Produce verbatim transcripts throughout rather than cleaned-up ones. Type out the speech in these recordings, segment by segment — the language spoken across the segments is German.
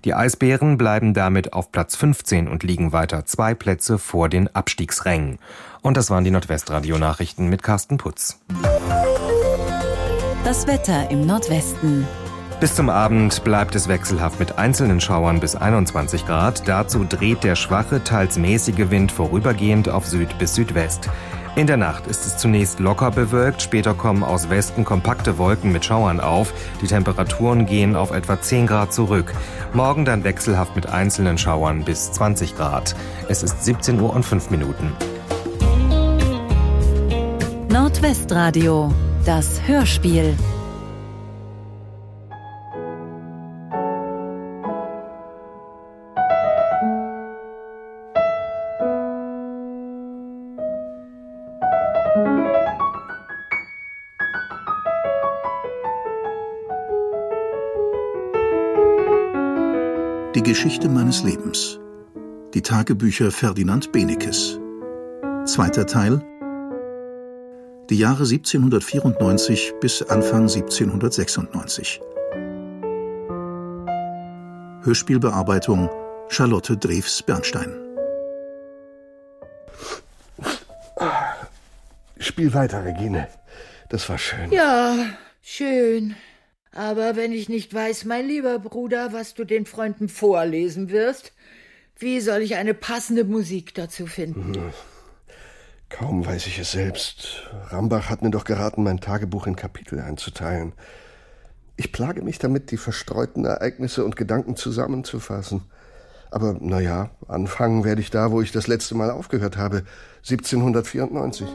Die Eisbären bleiben damit auf Platz fünfzehn und liegen weiter zwei Plätze vor den Abstiegsrängen. Und das waren die Nordwestradio-Nachrichten mit Carsten Putz. Das Wetter im Nordwesten. Bis zum Abend bleibt es wechselhaft mit einzelnen Schauern bis einundzwanzig Grad. Dazu dreht der schwache, teils mäßige Wind vorübergehend auf Süd bis Südwest. In der Nacht ist es zunächst locker bewölkt, später kommen aus Westen kompakte Wolken mit Schauern auf. Die Temperaturen gehen auf etwa zehn Grad zurück. Morgen dann wechselhaft mit einzelnen Schauern bis zwanzig Grad. Es ist siebzehn Uhr und fünf Minuten. Nordwestradio, das Hörspiel. Die Geschichte meines Lebens. Die Tagebücher Ferdinand Benekes. Zweiter Teil. Die Jahre siebzehnhundertvierundneunzig bis Anfang siebzehnhundertsechsundneunzig. Hörspielbearbeitung Charlotte Drews-Bernstein. Spiel weiter, Regine. Das war schön. Ja, schön. Aber wenn ich nicht weiß, mein lieber Bruder, was du den Freunden vorlesen wirst, wie soll ich eine passende Musik dazu finden? Hm. Kaum weiß ich es selbst. Rambach hat mir doch geraten, mein Tagebuch in Kapitel einzuteilen. Ich plage mich damit, die verstreuten Ereignisse und Gedanken zusammenzufassen. Aber naja, anfangen werde ich da, wo ich das letzte Mal aufgehört habe, siebzehnhundertvierundneunzig.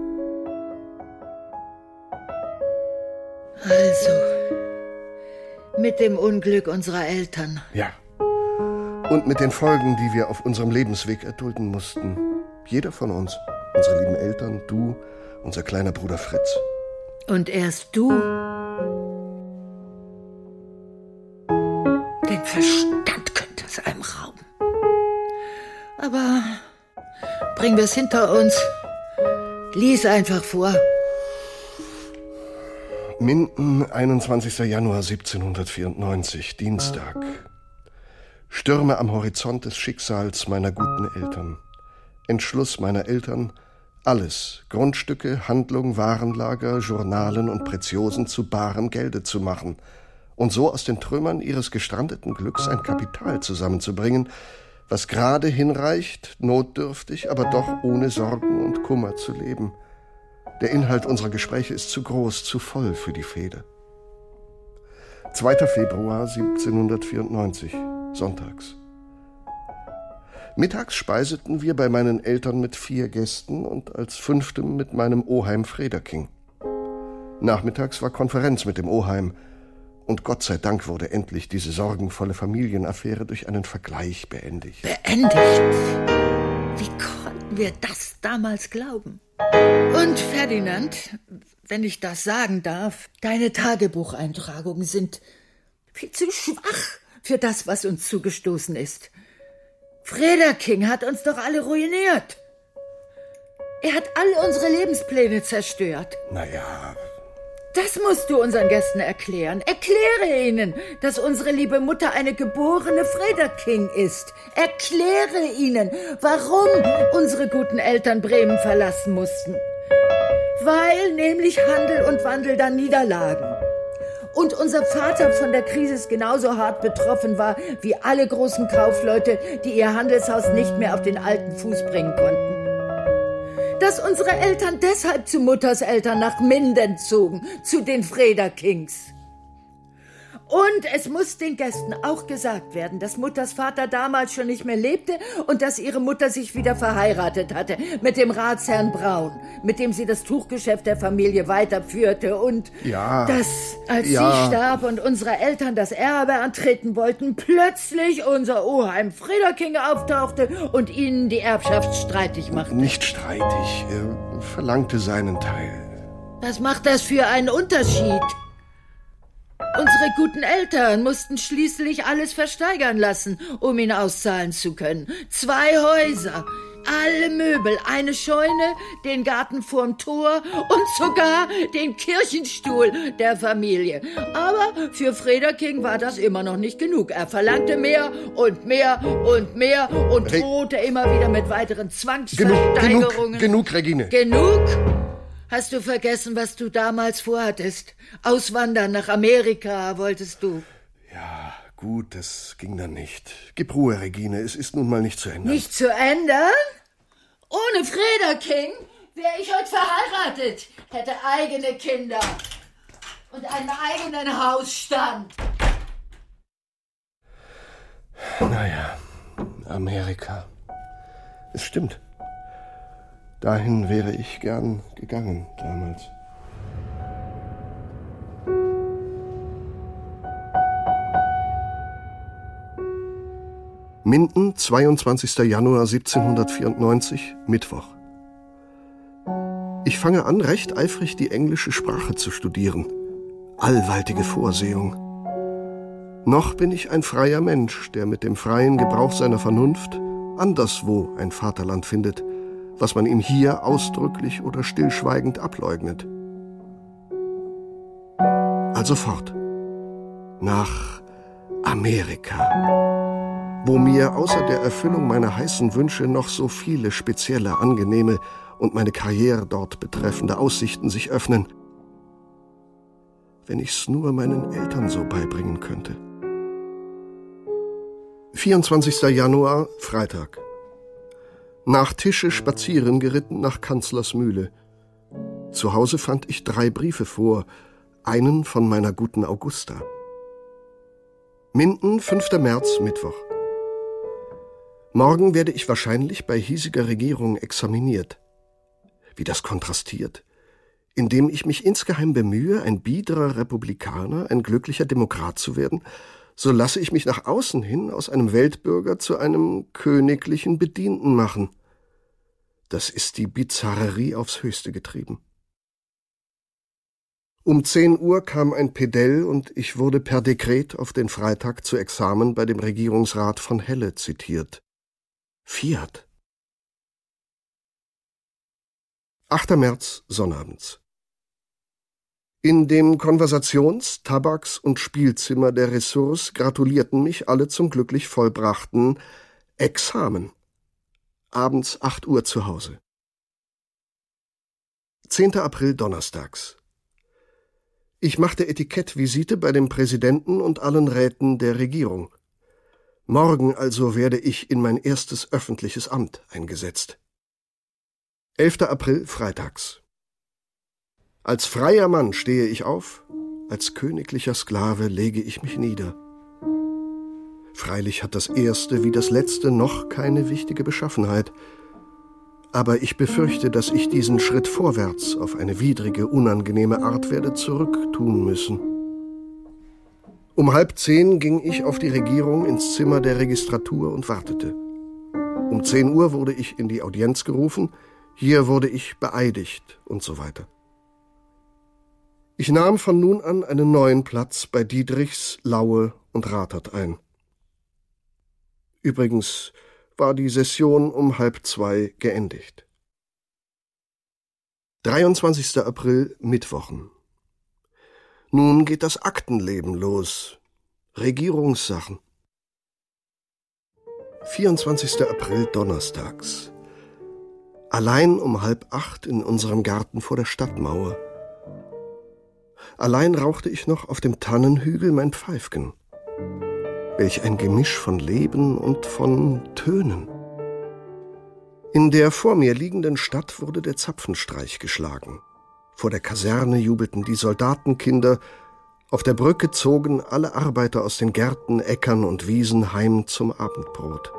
Also, mit dem Unglück unserer Eltern. Ja. Und mit den Folgen, die wir auf unserem Lebensweg erdulden mussten. Jeder von uns. Unsere lieben Eltern, du, unser kleiner Bruder Fritz. Und erst du? Den Verstand könnte es einem rauben. Aber bringen wir es hinter uns. Lies einfach vor. Minden, einundzwanzigster Januar siebzehnhundertvierundneunzig, Dienstag. Stürme am Horizont des Schicksals meiner guten Eltern. Entschluss meiner Eltern, alles, Grundstücke, Handlung, Warenlager, Journalen und Preziosen zu barem Gelde zu machen und so aus den Trümmern ihres gestrandeten Glücks ein Kapital zusammenzubringen, was gerade hinreicht, notdürftig, aber doch ohne Sorgen und Kummer zu leben. Der Inhalt unserer Gespräche ist zu groß, zu voll für die Fehde. zweiter Februar siebzehnhundertvierundneunzig, sonntags. Mittags speiseten wir bei meinen Eltern mit vier Gästen und als fünftem mit meinem Oheim Frederking. Nachmittags war Konferenz mit dem Oheim und Gott sei Dank wurde endlich diese sorgenvolle Familienaffäre durch einen Vergleich beendigt. Beendigt? Wie konnten wir das damals glauben? Und Ferdinand, wenn ich das sagen darf, deine Tagebucheintragungen sind viel zu schwach für das, was uns zugestoßen ist. Frederking hat uns doch alle ruiniert. Er hat all unsere Lebenspläne zerstört. Naja. Das musst du unseren Gästen erklären. Erkläre ihnen, dass unsere liebe Mutter eine geborene Frederking ist. Erkläre ihnen, warum unsere guten Eltern Bremen verlassen mussten. Weil nämlich Handel und Wandel dann niederlagen. Und unser Vater von der Krise genauso hart betroffen war wie alle großen Kaufleute, die ihr Handelshaus nicht mehr auf den alten Fuß bringen konnten. Dass unsere Eltern deshalb zu Mutters Eltern nach Minden zogen, zu den Frederkings. Und es muss den Gästen auch gesagt werden, dass Mutters Vater damals schon nicht mehr lebte und dass ihre Mutter sich wieder verheiratet hatte mit dem Ratsherrn Braun, mit dem sie das Tuchgeschäft der Familie weiterführte und ja, dass, als ja. sie starb und unsere Eltern das Erbe antreten wollten, plötzlich unser Oheim Frederking auftauchte und ihnen die Erbschaft streitig machte. Nicht streitig, er verlangte seinen Teil. Was macht das für einen Unterschied? Unsere guten Eltern mussten schließlich alles versteigern lassen, um ihn auszahlen zu können. Zwei Häuser, alle Möbel, eine Scheune, den Garten vorm Tor und sogar den Kirchenstuhl der Familie. Aber für Frederking war das immer noch nicht genug. Er verlangte mehr und mehr und mehr und Re- drohte immer wieder mit weiteren Zwangsversteigerungen. Genug, genug, Regine. Genug? Hast du vergessen, was du damals vorhattest? Auswandern nach Amerika wolltest du. Ja, gut, das ging dann nicht. Gib Ruhe, Regine, es ist nun mal nicht zu ändern. Nicht zu ändern? Ohne Frederking wäre ich heute verheiratet, hätte eigene Kinder und einen eigenen Hausstand. Naja, Amerika. Es stimmt. Dahin wäre ich gern gegangen damals. Minden, zweiundzwanzigster Januar siebzehnhundertvierundneunzig, Mittwoch. Ich fange an, recht eifrig die englische Sprache zu studieren. Allwaltige Vorsehung. Noch bin ich ein freier Mensch, der mit dem freien Gebrauch seiner Vernunft anderswo ein Vaterland findet, was man ihm hier ausdrücklich oder stillschweigend ableugnet. Also fort. Nach Amerika, wo mir außer der Erfüllung meiner heißen Wünsche noch so viele spezielle, angenehme und meine Karriere dort betreffende Aussichten sich öffnen. Wenn ich's nur meinen Eltern so beibringen könnte. vierundzwanzigster Januar, Freitag. Nach Tische spazieren geritten nach Kanzlers Mühle. Zu Hause fand ich drei Briefe vor, einen von meiner guten Augusta. Minden, fünfter März, Mittwoch. Morgen werde ich wahrscheinlich bei hiesiger Regierung examiniert. Wie das kontrastiert. Indem ich mich insgeheim bemühe, ein biederer Republikaner, ein glücklicher Demokrat zu werden, so lasse ich mich nach außen hin aus einem Weltbürger zu einem königlichen Bedienten machen. Das ist die Bizarrerie aufs Höchste getrieben. Um zehn Uhr kam ein Pedell und ich wurde per Dekret auf den Freitag zu Examen bei dem Regierungsrat von Helle zitiert. Fiat. achter März, Sonnabends. In dem Konversations-, Tabaks- und Spielzimmer der Ressource gratulierten mich alle zum glücklich vollbrachten Examen. Abends acht Uhr zu Hause. zehnter April, donnerstags. Ich machte Etikettvisite bei dem Präsidenten und allen Räten der Regierung. Morgen also werde ich in mein erstes öffentliches Amt eingesetzt. elfter April, freitags. Als freier Mann stehe ich auf, als königlicher Sklave lege ich mich nieder. Freilich hat das Erste wie das Letzte noch keine wichtige Beschaffenheit, aber ich befürchte, dass ich diesen Schritt vorwärts auf eine widrige, unangenehme Art werde zurücktun müssen. Um halb zehn ging ich auf die Regierung ins Zimmer der Registratur und wartete. Um zehn Uhr wurde ich in die Audienz gerufen, hier wurde ich beeidigt und so weiter. Ich nahm von nun an einen neuen Platz bei Diedrichs, Laue und Rathert ein. Übrigens war die Session um halb zwei geendigt. dreiundzwanzigster April, Mittwochen. Nun geht das Aktenleben los. Regierungssachen. vierundzwanzigster April, donnerstags. Allein um halb acht in unserem Garten vor der Stadtmauer. Allein rauchte ich noch auf dem Tannenhügel mein Pfeifgen. Welch ein Gemisch von Leben und von Tönen. In der vor mir liegenden Stadt wurde der Zapfenstreich geschlagen. Vor der Kaserne jubelten die Soldatenkinder, auf der Brücke zogen alle Arbeiter aus den Gärten, Äckern und Wiesen heim zum Abendbrot.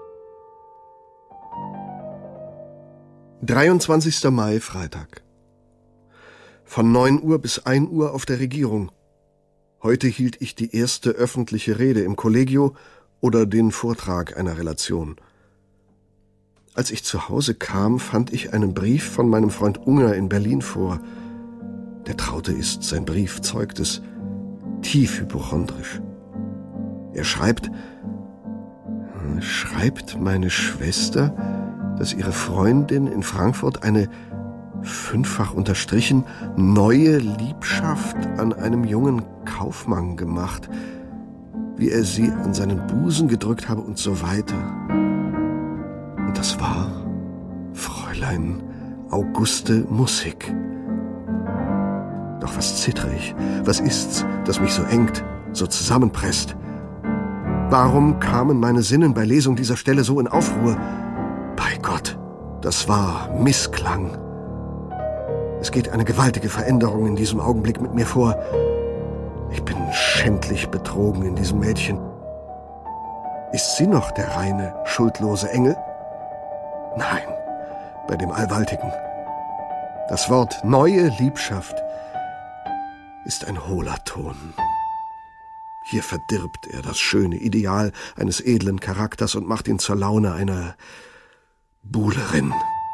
dreiundzwanzigster Mai, Freitag. Von neun Uhr bis ein Uhr auf der Regierung. Heute hielt ich die erste öffentliche Rede im Kollegio oder den Vortrag einer Relation. Als ich zu Hause kam, fand ich einen Brief von meinem Freund Unger in Berlin vor. Der Traute ist, sein Brief zeugt es, tief hypochondrisch. Er schreibt, schreibt meine Schwester, dass ihre Freundin in Frankfurt eine, fünffach unterstrichen, neue Liebschaft an einem jungen Kaufmann gemacht, wie er sie an seinen Busen gedrückt habe und so weiter. Und das war Fräulein Auguste Mussig. Doch was zittere ich? Was ist's, das mich so engt, so zusammenpresst? Warum kamen meine Sinnen bei Lesung dieser Stelle so in Aufruhr? Bei Gott, das war Missklang. Es geht eine gewaltige Veränderung in diesem Augenblick mit mir vor. Ich bin schändlich betrogen in diesem Mädchen. Ist sie noch der reine, schuldlose Engel? Nein, bei dem Allwaltigen. Das Wort neue Liebschaft ist ein hohler Ton. Hier verdirbt er das schöne Ideal eines edlen Charakters und macht ihn zur Laune einer Buhlerin.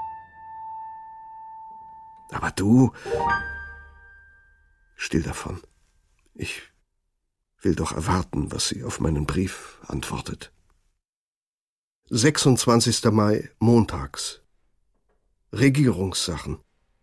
Aber du, still davon. Ich will doch erwarten, was sie auf meinen Brief antwortet. sechsundzwanzigster Mai, montags. Regierungssachen.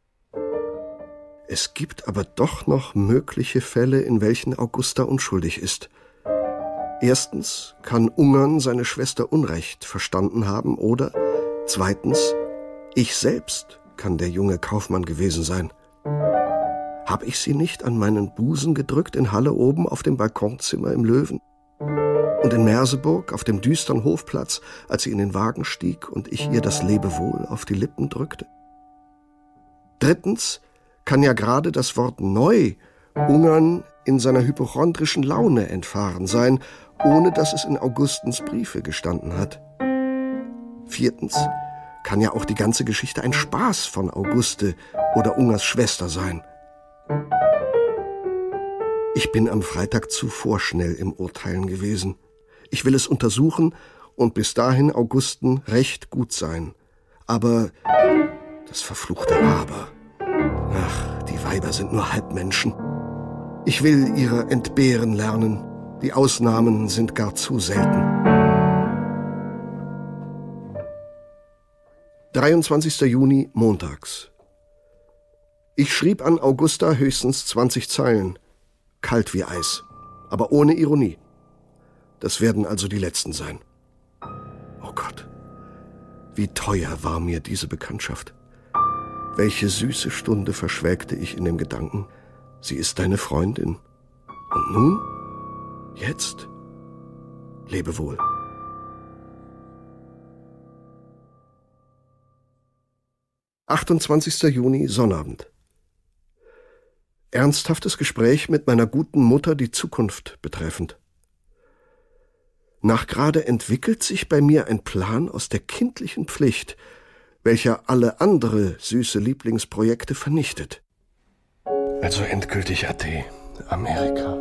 Es gibt aber doch noch mögliche Fälle, in welchen Augusta unschuldig ist. Erstens kann Ungarn seine Schwester Unrecht verstanden haben oder zweitens, ich selbst kann der junge Kaufmann gewesen sein. Hab ich sie nicht an meinen Busen gedrückt in Halle oben auf dem Balkonzimmer im Löwen? Und in Merseburg auf dem düsteren Hofplatz, als sie in den Wagen stieg und ich ihr das Lebewohl auf die Lippen drückte? Drittens kann ja gerade das Wort neu Ungarn in seiner hypochondrischen Laune entfahren sein, ohne dass es in Augustens Briefe gestanden hat. Viertens kann ja auch die ganze Geschichte ein Spaß von Auguste oder Ungers Schwester sein. Ich bin am Freitag zu vorschnell im Urteilen gewesen. Ich will es untersuchen und bis dahin Augusten recht gut sein. Aber das verfluchte Aber. Ach, die Weiber sind nur Halbmenschen. Ich will ihrer entbehren lernen. Die Ausnahmen sind gar zu selten. dreiundzwanzigster Juni, montags. Ich schrieb an Augusta höchstens zwanzig Zeilen. Kalt wie Eis, aber ohne Ironie. Das werden also die letzten sein. Oh Gott, wie teuer war mir diese Bekanntschaft. Welche süße Stunde verschwelgte ich in dem Gedanken, sie ist deine Freundin. Und nun? Jetzt? Lebe wohl. achtundzwanzigster Juni, Sonnabend. Ernsthaftes Gespräch mit meiner guten Mutter, die Zukunft betreffend. Nachgerade entwickelt sich bei mir ein Plan aus der kindlichen Pflicht, welcher alle andere süße Lieblingsprojekte vernichtet. Also endgültig Ade, Amerika.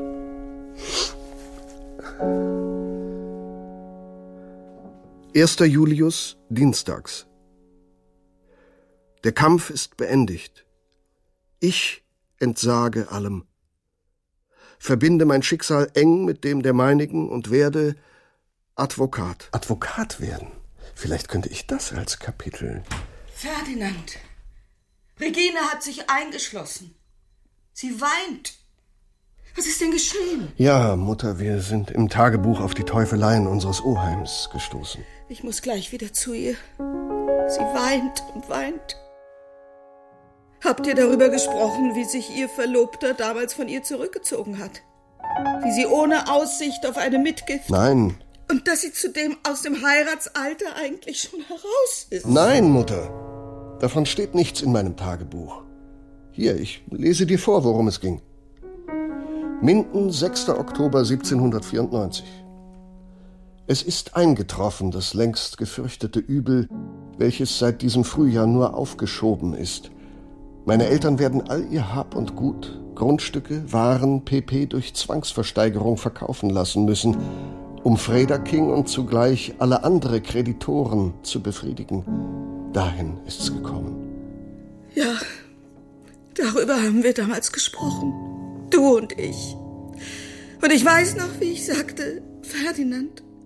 erster Julius, dienstags. Der Kampf ist beendigt. Ich entsage allem. Verbinde mein Schicksal eng mit dem der meinigen und werde Advokat. Advokat werden? Vielleicht könnte ich das als Kapitel. Ferdinand, Regine hat sich eingeschlossen. Sie weint. Was ist denn geschehen? Ja, Mutter, wir sind im Tagebuch auf die Teufeleien unseres Oheims gestoßen. Ich muss gleich wieder zu ihr. Sie weint und weint. Habt ihr darüber gesprochen, wie sich ihr Verlobter damals von ihr zurückgezogen hat? Wie sie ohne Aussicht auf eine Mitgift... Nein. Und dass sie zudem aus dem Heiratsalter eigentlich schon heraus ist? Nein, Mutter. Davon steht nichts in meinem Tagebuch. Hier, ich lese dir vor, worum es ging. Minden, sechster Oktober siebzehnhundertvierundneunzig. Es ist eingetroffen, das längst gefürchtete Übel, welches seit diesem Frühjahr nur aufgeschoben ist. Meine Eltern werden all ihr Hab und Gut, Grundstücke, Waren, pp. Durch Zwangsversteigerung verkaufen lassen müssen, um Frederking und zugleich alle andere Kreditoren zu befriedigen. Dahin ist's gekommen. Ja, darüber haben wir damals gesprochen. Du und ich. Und ich weiß noch, wie ich sagte, Ferdinand,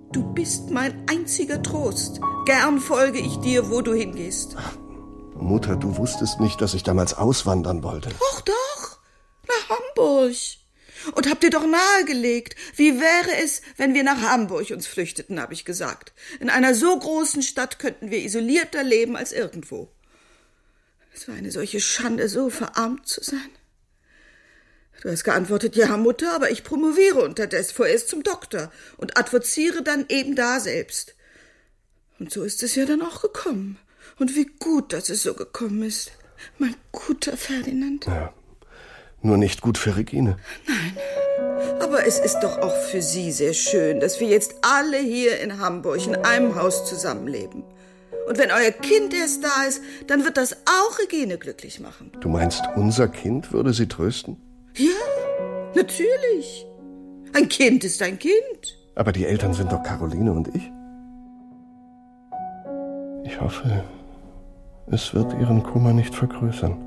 Du bist mein einziger Trost. Gern folge ich dir, wo du hingehst. Ach, Mutter, du wusstest nicht, dass ich damals auswandern wollte. Doch, doch, nach Hamburg. Und hab dir doch nahegelegt, wie wäre es, wenn wir nach Hamburg uns flüchteten, habe ich gesagt. In einer so großen Stadt könnten wir isolierter leben als irgendwo. Es war eine solche Schande, so verarmt zu sein. Du hast geantwortet, ja, Mutter, aber ich promoviere unterdessen vorerst zum Doktor und advoziere dann eben da selbst. Und so ist es ja dann auch gekommen. Und wie gut, dass es so gekommen ist. Mein guter Ferdinand. Ja, nur nicht gut für Regine. Nein, aber es ist doch auch für Sie sehr schön, dass wir jetzt alle hier in Hamburg in einem Haus zusammenleben. Und wenn euer Kind erst da ist, dann wird das auch Regine glücklich machen. Du meinst, unser Kind würde sie trösten? Ja, natürlich. Ein Kind ist ein Kind. Aber die Eltern sind doch Caroline und ich. Ich hoffe, es wird ihren Kummer nicht vergrößern.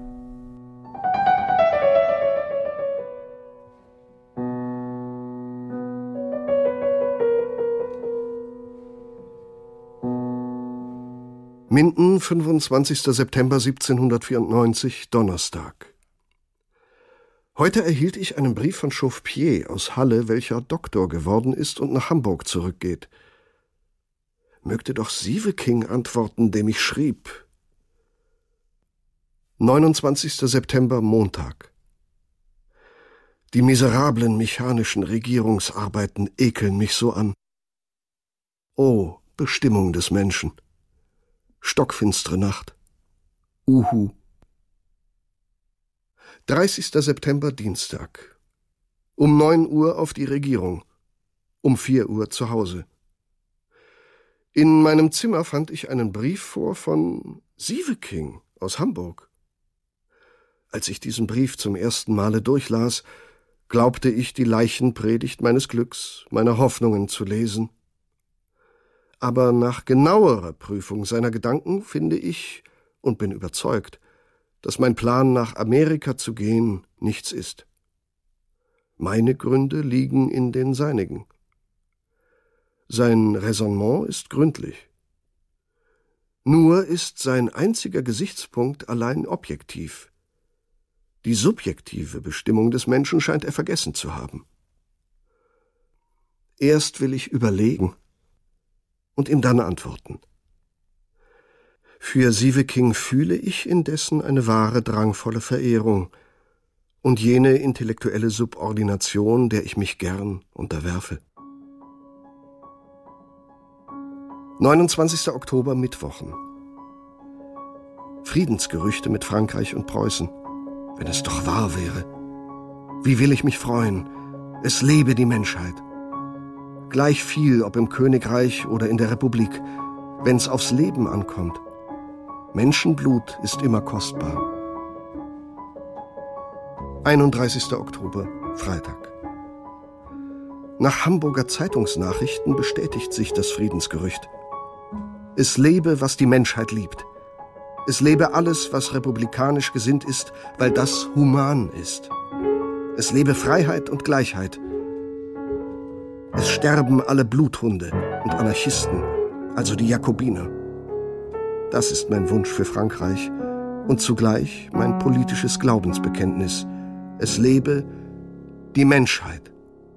Minden, fünfundzwanzigster September siebzehnhundertvierundneunzig, Donnerstag. Heute erhielt ich einen Brief von Chaufpier aus Halle, welcher Doktor geworden ist und nach Hamburg zurückgeht. Mögte doch Sieveking antworten, dem ich schrieb. neunundzwanzigster September, Montag. Die miserablen mechanischen Regierungsarbeiten ekeln mich so an. O Bestimmung des Menschen! Stockfinstere Nacht. Uhu. dreißigster September, Dienstag. Um neun Uhr auf die Regierung. Um vier Uhr zu Hause. In meinem Zimmer fand ich einen Brief vor von Sieveking aus Hamburg. Als ich diesen Brief zum ersten Male durchlas, glaubte ich, die Leichenpredigt meines Glücks, meiner Hoffnungen zu lesen. Aber nach genauerer Prüfung seiner Gedanken finde ich und bin überzeugt, dass mein Plan, nach Amerika zu gehen, nichts ist. Meine Gründe liegen in den seinigen. Sein Raisonnement ist gründlich. Nur ist sein einziger Gesichtspunkt allein objektiv. Die subjektive Bestimmung des Menschen scheint er vergessen zu haben. Erst will ich überlegen und ihm dann antworten. Für Sieveking fühle ich indessen eine wahre drangvolle Verehrung und jene intellektuelle Subordination, der ich mich gern unterwerfe. neunundzwanzigster Oktober, Mittwochen. Friedensgerüchte mit Frankreich und Preußen. Wenn es doch wahr wäre. Wie will ich mich freuen? Es lebe die Menschheit. Gleich viel, ob im Königreich oder in der Republik, wenn's aufs Leben ankommt. Menschenblut ist immer kostbar. einunddreißigster Oktober, Freitag. Nach Hamburger Zeitungsnachrichten bestätigt sich das Friedensgerücht. Es lebe, was die Menschheit liebt. Es lebe alles, was republikanisch gesinnt ist, weil das human ist. Es lebe Freiheit und Gleichheit. Es sterben alle Bluthunde und Anarchisten, also die Jakobiner. Das ist mein Wunsch für Frankreich und zugleich mein politisches Glaubensbekenntnis. Es lebe die Menschheit.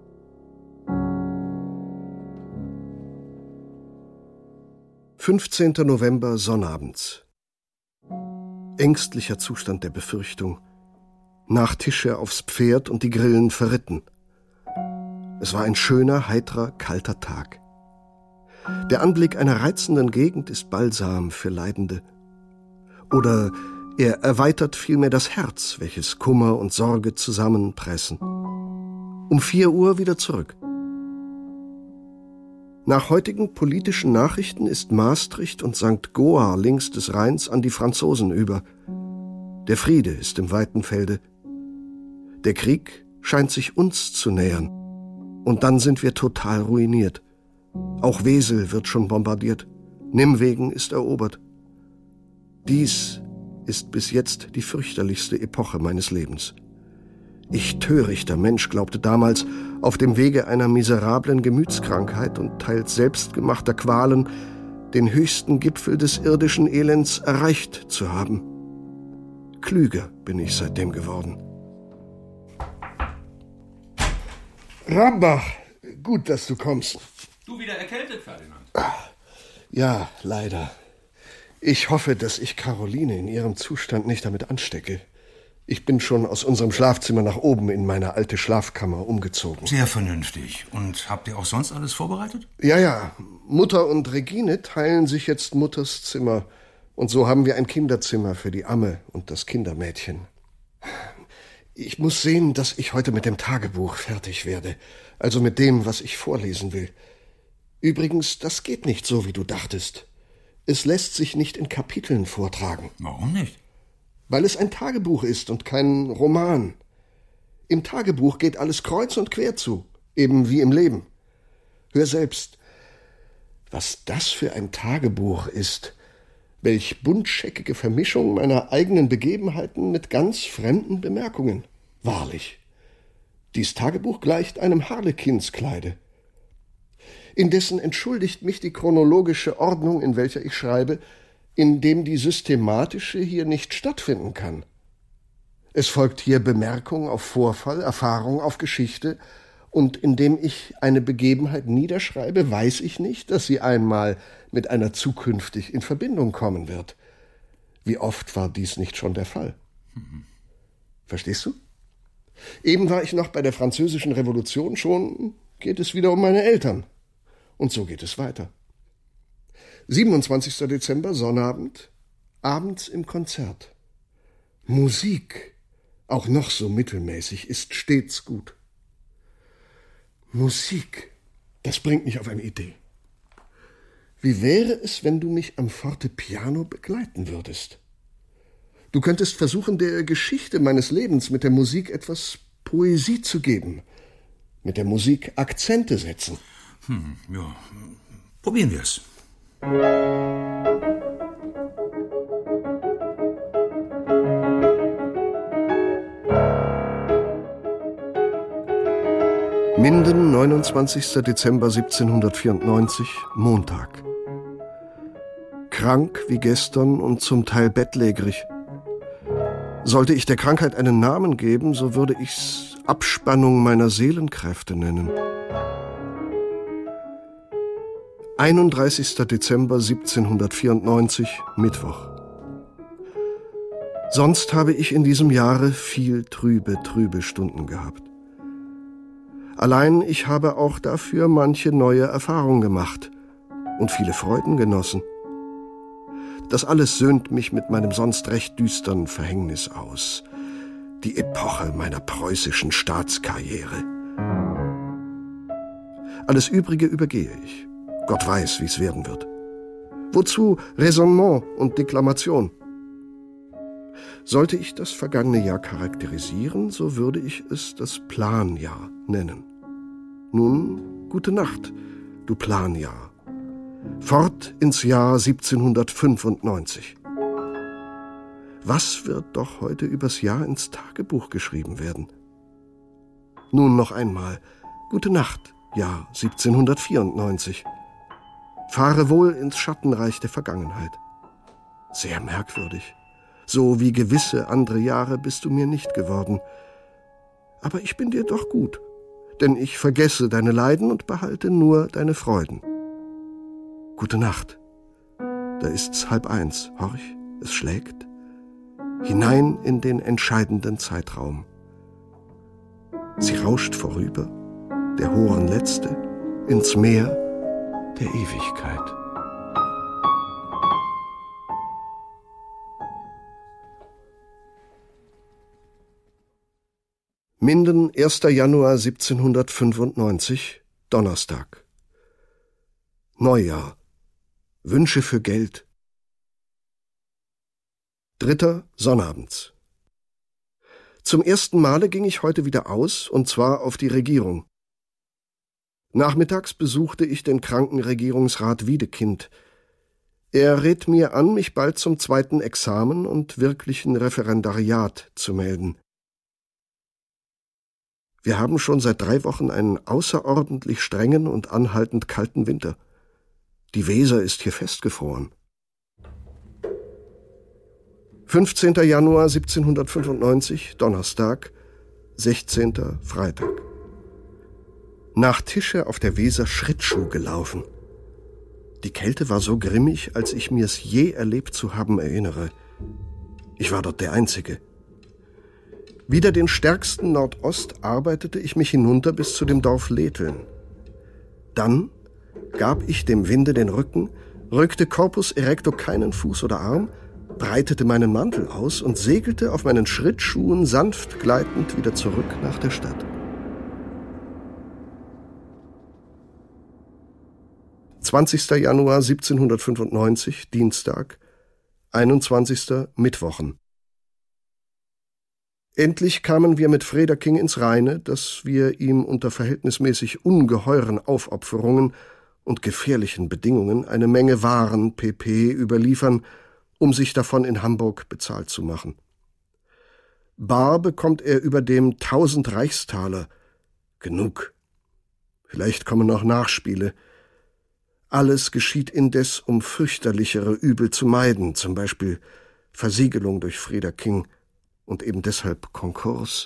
fünfzehnter November, Sonnabends. Ängstlicher Zustand der Befürchtung. Nach Tische aufs Pferd und die Grillen verritten. Es war ein schöner, heiterer, kalter Tag. Der Anblick einer reizenden Gegend ist Balsam für Leidende. Oder er erweitert vielmehr das Herz, welches Kummer und Sorge zusammenpressen. Um vier Uhr wieder zurück. Nach heutigen politischen Nachrichten ist Maastricht und Sankt Goar links des Rheins an die Franzosen über. Der Friede ist im weiten Felde. Der Krieg scheint sich uns zu nähern. Und dann sind wir total ruiniert. Auch Wesel wird schon bombardiert. Nimwegen ist erobert. Dies ist bis jetzt die fürchterlichste Epoche meines Lebens. Ich, törichter Mensch, glaubte damals, auf dem Wege einer miserablen Gemütskrankheit und teils selbstgemachter Qualen den höchsten Gipfel des irdischen Elends erreicht zu haben. Klüger bin ich seitdem geworden. Rambach, gut, dass du kommst. Du wieder erkältet, Ferdinand? Ja, leider. Ich hoffe, dass ich Caroline in ihrem Zustand nicht damit anstecke. Ich bin schon aus unserem Schlafzimmer nach oben in meine alte Schlafkammer umgezogen. Sehr vernünftig. Und habt ihr auch sonst alles vorbereitet? Ja, ja. Mutter und Regine teilen sich jetzt Mutters Zimmer. Und so haben wir ein Kinderzimmer für die Amme und das Kindermädchen. Ich muss sehen, dass ich heute mit dem Tagebuch fertig werde. Also mit dem, was ich vorlesen will. Übrigens, das geht nicht so, wie du dachtest. Es lässt sich nicht in Kapiteln vortragen. Warum nicht? Weil es ein Tagebuch ist und kein Roman. Im Tagebuch geht alles kreuz und quer zu, eben wie im Leben. Hör selbst, was das für ein Tagebuch ist, welch buntscheckige Vermischung meiner eigenen Begebenheiten mit ganz fremden Bemerkungen. Wahrlich, dies Tagebuch gleicht einem Harlekinskleide. Indessen entschuldigt mich die chronologische Ordnung, in welcher ich schreibe, indem die systematische hier nicht stattfinden kann. Es folgt hier Bemerkung auf Vorfall, Erfahrung auf Geschichte, und indem ich eine Begebenheit niederschreibe, weiß ich nicht, dass sie einmal mit einer zukünftig in Verbindung kommen wird. Wie oft war dies nicht schon der Fall? Mhm. Verstehst du? Eben war ich noch bei der Französischen Revolution, schon geht es wieder um meine Eltern. Und so geht es weiter. siebenundzwanzigster Dezember, Sonnabend, abends im Konzert. Musik, auch noch so mittelmäßig, ist stets gut. Musik, das bringt mich auf eine Idee. Wie wäre es, wenn du mich am Fortepiano begleiten würdest? Du könntest versuchen, der Geschichte meines Lebens mit der Musik etwas Poesie zu geben, mit der Musik Akzente setzen. Hm, ja, probieren wir es. Minden, neunundzwanzigster Dezember siebzehnhundertvierundneunzig, Montag. Krank wie gestern und zum Teil bettlägerig. Sollte ich der Krankheit einen Namen geben, so würde ich's Abspannung meiner Seelenkräfte nennen. einunddreißigster Dezember siebzehnhundertvierundneunzig, Mittwoch. Sonst habe ich in diesem Jahre viel trübe, trübe Stunden gehabt. Allein ich habe auch dafür manche neue Erfahrung gemacht und viele Freuden genossen. Das alles söhnt mich mit meinem sonst recht düsteren Verhängnis aus. Die Epoche meiner preußischen Staatskarriere. Alles Übrige übergehe ich. Gott weiß, wie es werden wird. Wozu Raisonnement und Deklamation? Sollte ich das vergangene Jahr charakterisieren, so würde ich es das Planjahr nennen. Nun, gute Nacht, du Planjahr. Fort ins Jahr siebzehnhundertfünfundneunzig. Was wird doch heute übers Jahr ins Tagebuch geschrieben werden? Nun noch einmal, gute Nacht, Jahr siebzehnhundertvierundneunzig. Fahre wohl ins Schattenreich der Vergangenheit. Sehr merkwürdig. So wie gewisse andere Jahre bist du mir nicht geworden. Aber ich bin dir doch gut, denn ich vergesse deine Leiden und behalte nur deine Freuden. Gute Nacht. Da ist's halb eins, horch, es schlägt. Hinein in den entscheidenden Zeitraum. Sie rauscht vorüber, der hohen Letzte, ins Meer der Ewigkeit. Minden, erster Januar siebzehnhundertfünfundneunzig, Donnerstag. Neujahr. Wünsche für Geld. Dritter, Sonnabends. Zum ersten Male ging ich heute wieder aus, und zwar auf die Regierung. Nachmittags besuchte ich den kranken Regierungsrat Wiedekind. Er rät mir an, mich bald zum zweiten Examen und wirklichen Referendariat zu melden. Wir haben schon seit drei Wochen einen außerordentlich strengen und anhaltend kalten Winter. Die Weser ist hier festgefroren. fünfzehnter Januar siebzehnhundertfünfundneunzig, Donnerstag, sechzehnter Freitag. Nach Tische auf der Weser Schrittschuh gelaufen. Die Kälte war so grimmig, als ich mir's je erlebt zu haben erinnere. Ich war dort der Einzige. Wider den stärksten Nordost arbeitete ich mich hinunter bis zu dem Dorf Letheln. Dann gab ich dem Winde den Rücken, rückte corpus erecto keinen Fuß oder Arm, breitete meinen Mantel aus und segelte auf meinen Schrittschuhen sanft gleitend wieder zurück nach der Stadt. zwanzigster Januar siebzehnhundertfünfundneunzig, Dienstag, einundzwanzigster Mittwochen. Endlich kamen wir mit Frederking ins Reine, dass wir ihm unter verhältnismäßig ungeheuren Aufopferungen und gefährlichen Bedingungen eine Menge Waren pp. Überliefern, um sich davon in Hamburg bezahlt zu machen. Bar bekommt er überdem tausend Reichstaler. Genug. Vielleicht kommen noch Nachspiele. Alles geschieht indes, um fürchterlichere Übel zu meiden, zum Beispiel Versiegelung durch Frederking und eben deshalb Konkurs.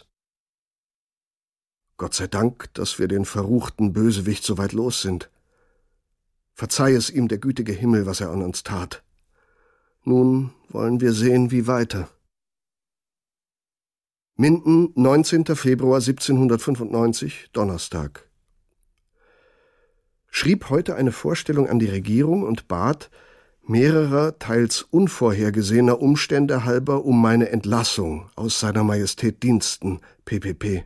Gott sei Dank, dass wir den verruchten Bösewicht so weit los sind. Verzeih es ihm der gütige Himmel, was er an uns tat. Nun wollen wir sehen, wie weiter. Minden, neunzehnter Februar siebzehnhundertfünfundneunzig, Donnerstag. Schrieb heute eine Vorstellung an die Regierung und bat, mehrerer, teils unvorhergesehener Umstände halber um meine Entlassung aus seiner Majestät Diensten, pp.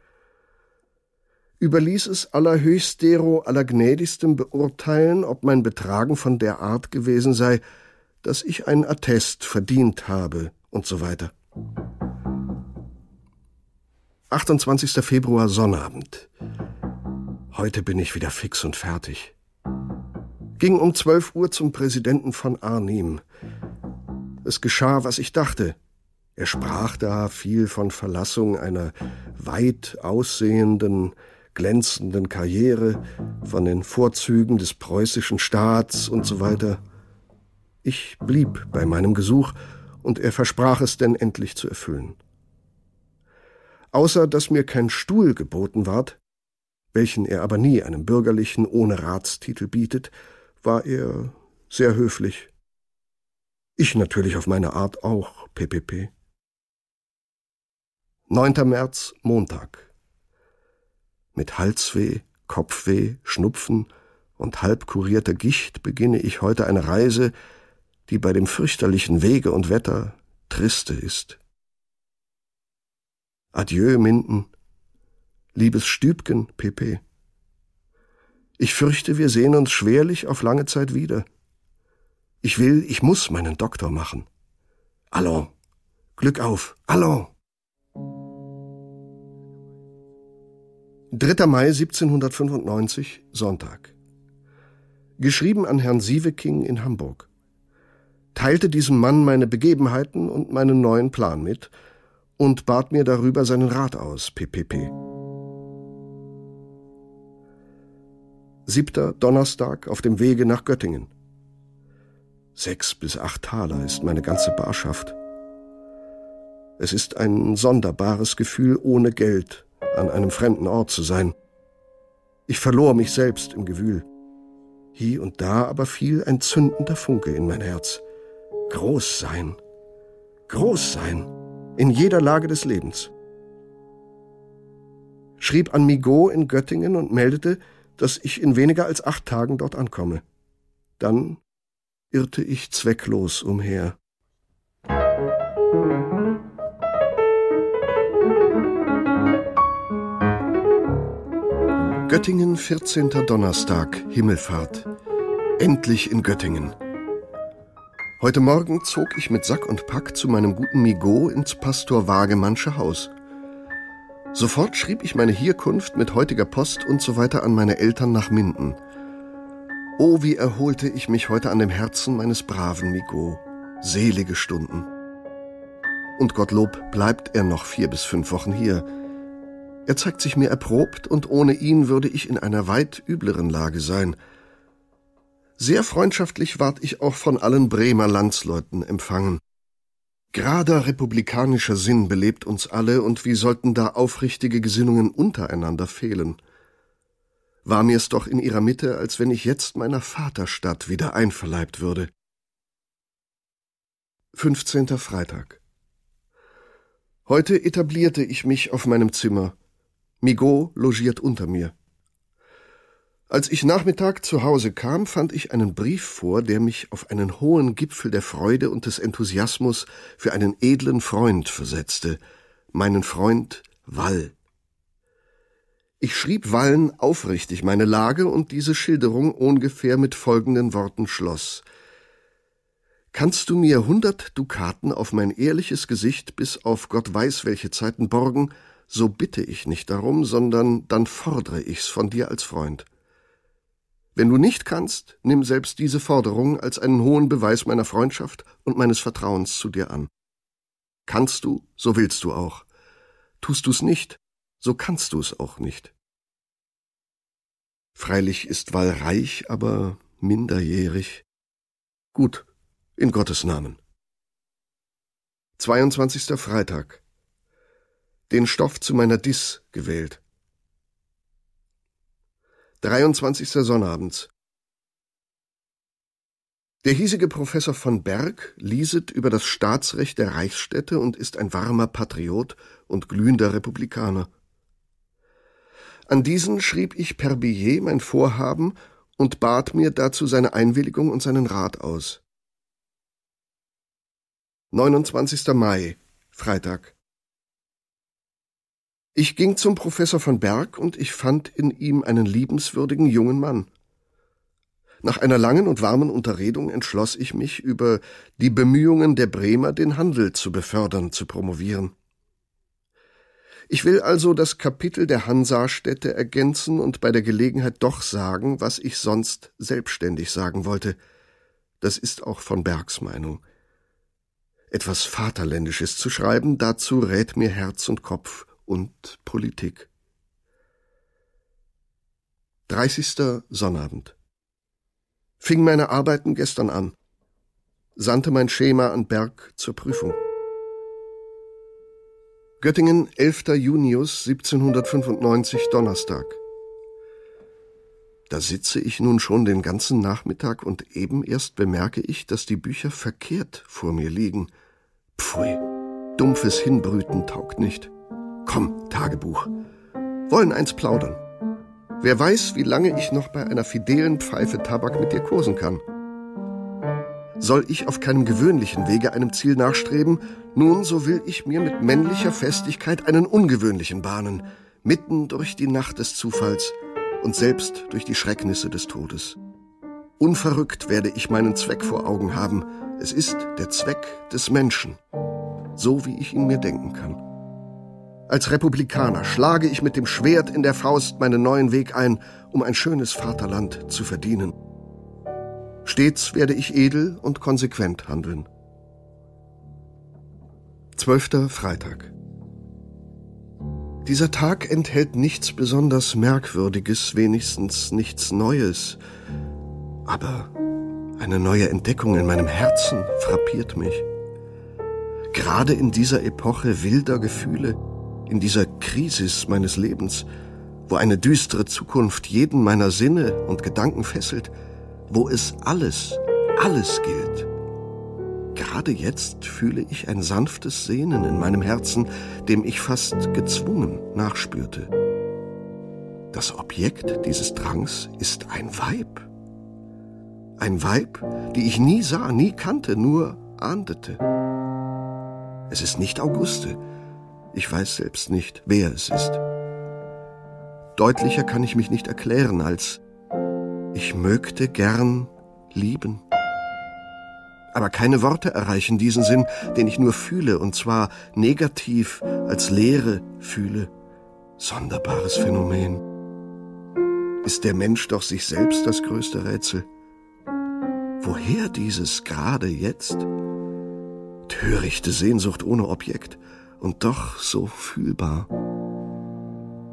Überließ es allerhöchstdero allergnädigstem beurteilen, ob mein Betragen von der Art gewesen sei, dass ich ein Attest verdient habe und so weiter. achtundzwanzigster Februar, Sonnabend. Heute bin ich wieder fix und fertig. Ging um zwölf Uhr zum Präsidenten von Arnim. Es geschah, was ich dachte. Er sprach da viel von Verlassung einer weit aussehenden, glänzenden Karriere, von den Vorzügen des preußischen Staats und so weiter. Ich blieb bei meinem Gesuch, und er versprach es denn endlich zu erfüllen. Außer dass mir kein Stuhl geboten ward, welchen er aber nie einem Bürgerlichen ohne Ratstitel bietet, war er sehr höflich. Ich natürlich auf meine Art auch, pp. neunter März, Montag. Mit Halsweh, Kopfweh, Schnupfen und halbkurierter Gicht beginne ich heute eine Reise, die bei dem fürchterlichen Wege und Wetter triste ist. Adieu, Minden. Liebes Stübgen, pp. Ich fürchte, wir sehen uns schwerlich auf lange Zeit wieder. Ich will, ich muss meinen Doktor machen. Allons, Glück auf, allons. dritter Mai siebzehnhundertfünfundneunzig, Sonntag. Geschrieben an Herrn Sieveking in Hamburg. Teilte diesem Mann meine Begebenheiten und meinen neuen Plan mit und bat mir darüber seinen Rat aus, pp. Siebter Donnerstag auf dem Wege nach Göttingen. Sechs bis acht Taler ist meine ganze Barschaft. Es ist ein sonderbares Gefühl, ohne Geld an einem fremden Ort zu sein. Ich verlor mich selbst im Gewühl. Hie und da aber fiel ein zündender Funke in mein Herz. Groß sein, groß sein, in jeder Lage des Lebens. Schrieb an Migaud in Göttingen und meldete, dass ich in weniger als acht Tagen dort ankomme. Dann irrte ich zwecklos umher. Göttingen, vierzehnter Donnerstag, Himmelfahrt. Endlich in Göttingen. Heute Morgen zog ich mit Sack und Pack zu meinem guten Migaud ins Pastor Wagemannsche Haus. Sofort schrieb ich meine Hierkunft mit heutiger Post und so weiter an meine Eltern nach Minden. Oh, wie erholte ich mich heute an dem Herzen meines braven Migaud. Selige Stunden. Und Gottlob bleibt er noch vier bis fünf Wochen hier. Er zeigt sich mir erprobt, und ohne ihn würde ich in einer weit übleren Lage sein. Sehr freundschaftlich ward ich auch von allen Bremer Landsleuten empfangen. Gerader republikanischer Sinn belebt uns alle, und wie sollten da aufrichtige Gesinnungen untereinander fehlen? War mir's doch in ihrer Mitte, als wenn ich jetzt meiner Vaterstadt wieder einverleibt würde. fünfzehnter Freitag. Heute etablierte ich mich auf meinem Zimmer. Migaud logiert unter mir. Als ich Nachmittag zu Hause kam, fand ich einen Brief vor, der mich auf einen hohen Gipfel der Freude und des Enthusiasmus für einen edlen Freund versetzte, meinen Freund Wall. Ich schrieb Wallen aufrichtig meine Lage, und diese Schilderung ungefähr mit folgenden Worten schloss: Kannst du mir hundert Dukaten auf mein ehrliches Gesicht bis auf Gott weiß welche Zeiten borgen, so bitte ich nicht darum, sondern dann fordere ich's von dir als Freund. Wenn du nicht kannst, nimm selbst diese Forderung als einen hohen Beweis meiner Freundschaft und meines Vertrauens zu dir an. Kannst du, so willst du auch. Tust du's nicht, so kannst du's auch nicht. Freilich ist Wall reich, aber minderjährig. Gut, in Gottes Namen. zweiundzwanzigster Freitag. Den Stoff zu meiner Diss gewählt. dreiundzwanzigster Sonnabends. Der hiesige Professor von Berg lieset über das Staatsrecht der Reichsstädte und ist ein warmer Patriot und glühender Republikaner. An diesen schrieb ich per Billet mein Vorhaben und bat mir dazu seine Einwilligung und seinen Rat aus. neunundzwanzigster Mai, Freitag. Ich ging zum Professor von Berg, und ich fand in ihm einen liebenswürdigen jungen Mann. Nach einer langen und warmen Unterredung entschloss ich mich, über die Bemühungen der Bremer, den Handel zu befördern, zu promovieren. Ich will also das Kapitel der Hansastädte ergänzen und bei der Gelegenheit doch sagen, was ich sonst selbstständig sagen wollte. Das ist auch von Bergs Meinung. Etwas Vaterländisches zu schreiben, dazu rät mir Herz und Kopf und Politik. dreißigster Sonnabend. Fing meine Arbeiten gestern an. Sandte mein Schema an Berg zur Prüfung. Göttingen, elfter Junius siebzehnhundertfünfundneunzig, Donnerstag. Da sitze ich nun schon den ganzen Nachmittag, und eben erst bemerke ich, dass die Bücher verkehrt vor mir liegen. Pfui, dumpfes Hinbrüten taugt nicht. Komm, Tagebuch. Wollen eins plaudern. Wer weiß, wie lange ich noch bei einer fidelen Pfeife Tabak mit dir kosen kann. Soll ich auf keinem gewöhnlichen Wege einem Ziel nachstreben, nun, so will ich mir mit männlicher Festigkeit einen ungewöhnlichen bahnen, mitten durch die Nacht des Zufalls und selbst durch die Schrecknisse des Todes. Unverrückt werde ich meinen Zweck vor Augen haben. Es ist der Zweck des Menschen, so wie ich ihn mir denken kann. Als Republikaner schlage ich mit dem Schwert in der Faust meinen neuen Weg ein, um ein schönes Vaterland zu verdienen. Stets werde ich edel und konsequent handeln. zwölfter Freitag. Dieser Tag enthält nichts besonders Merkwürdiges, wenigstens nichts Neues. Aber eine neue Entdeckung in meinem Herzen frappiert mich. Gerade in dieser Epoche wilder Gefühle, in dieser Krisis meines Lebens, wo eine düstere Zukunft jeden meiner Sinne und Gedanken fesselt, wo es alles, alles gilt. Gerade jetzt fühle ich ein sanftes Sehnen in meinem Herzen, dem ich fast gezwungen nachspürte. Das Objekt dieses Drangs ist ein Weib. Ein Weib, die ich nie sah, nie kannte, nur ahndete. Es ist nicht Auguste. Ich weiß selbst nicht, wer es ist. Deutlicher kann ich mich nicht erklären, als ich mögte gern lieben. Aber keine Worte erreichen diesen Sinn, den ich nur fühle, und zwar negativ als Leere fühle. Sonderbares Phänomen. Ist der Mensch doch sich selbst das größte Rätsel? Woher dieses gerade jetzt? Törichte Sehnsucht ohne Objekt und doch so fühlbar.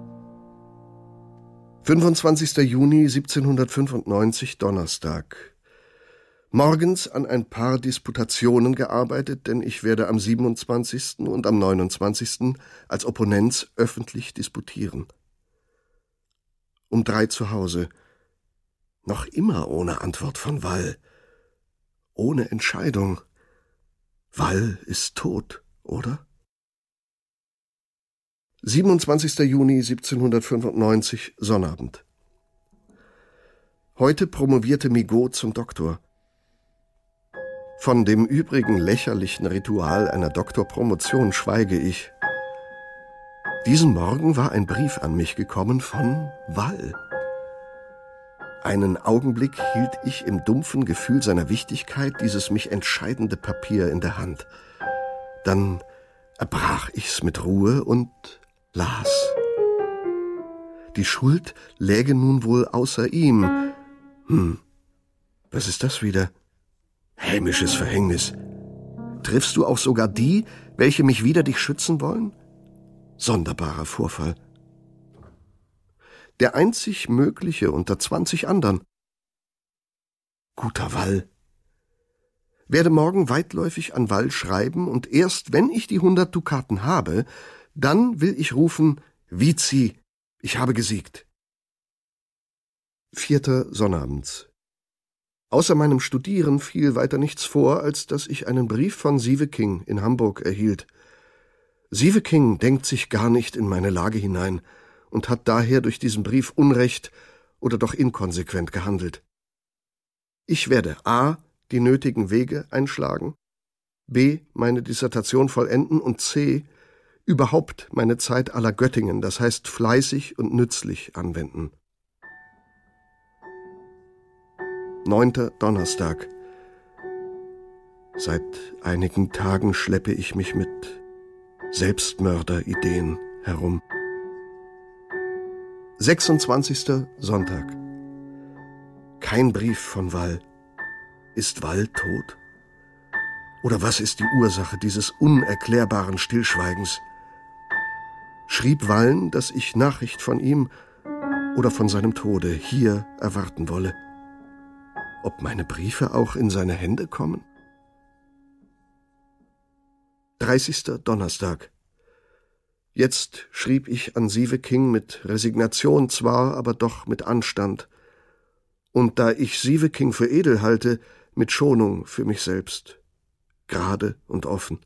fünfundzwanzigster Juni siebzehnhundertfünfundneunzig, Donnerstag. Morgens an ein paar Disputationen gearbeitet, denn ich werde am siebenundzwanzigsten und am neunundzwanzigsten als Opponenz öffentlich disputieren. Um drei zu Hause. Noch immer ohne Antwort von Wall. Ohne Entscheidung. Wall ist tot, oder? siebenundzwanzigster Juni siebzehnhundertfünfundneunzig, Sonnabend. Heute promovierte Migaud zum Doktor. Von dem übrigen lächerlichen Ritual einer Doktorpromotion schweige ich. Diesen Morgen war ein Brief an mich gekommen von Wall. Einen Augenblick hielt ich im dumpfen Gefühl seiner Wichtigkeit dieses mich entscheidende Papier in der Hand. Dann erbrach ich's mit Ruhe und las. Die Schuld läge nun wohl außer ihm. Hm, was ist das wieder? Hämisches Verhängnis. Triffst du auch sogar die, welche mich wider dich schützen wollen? Sonderbarer Vorfall. Der einzig mögliche unter zwanzig andern. Guter Wall. Werde morgen weitläufig an Wall schreiben und erst wenn ich die hundert Dukaten habe, dann will ich rufen, Vici, ich habe gesiegt. Vierter Sonnabends. Außer meinem Studieren fiel weiter nichts vor, als dass ich einen Brief von Sieveking in Hamburg erhielt. Sieveking denkt sich gar nicht in meine Lage hinein und hat daher durch diesen Brief unrecht oder doch inkonsequent gehandelt. Ich werde a. die nötigen Wege einschlagen, b. meine Dissertation vollenden und c. überhaupt meine Zeit à la Göttingen, das heißt fleißig und nützlich anwenden. Neunter Donnerstag. Seit einigen Tagen schleppe ich mich mit Selbstmörderideen herum. sechsundzwanzigster Sonntag. Kein Brief von Wall. Ist Wall tot? Oder was ist die Ursache dieses unerklärbaren Stillschweigens? Schrieb Wallen, dass ich Nachricht von ihm oder von seinem Tode hier erwarten wolle? Ob meine Briefe auch in seine Hände kommen? dreißigster Donnerstag. Jetzt schrieb ich an Sieveking mit Resignation zwar, aber doch mit Anstand. Und da ich Sieveking für edel halte, mit Schonung für mich selbst. Gerade und offen.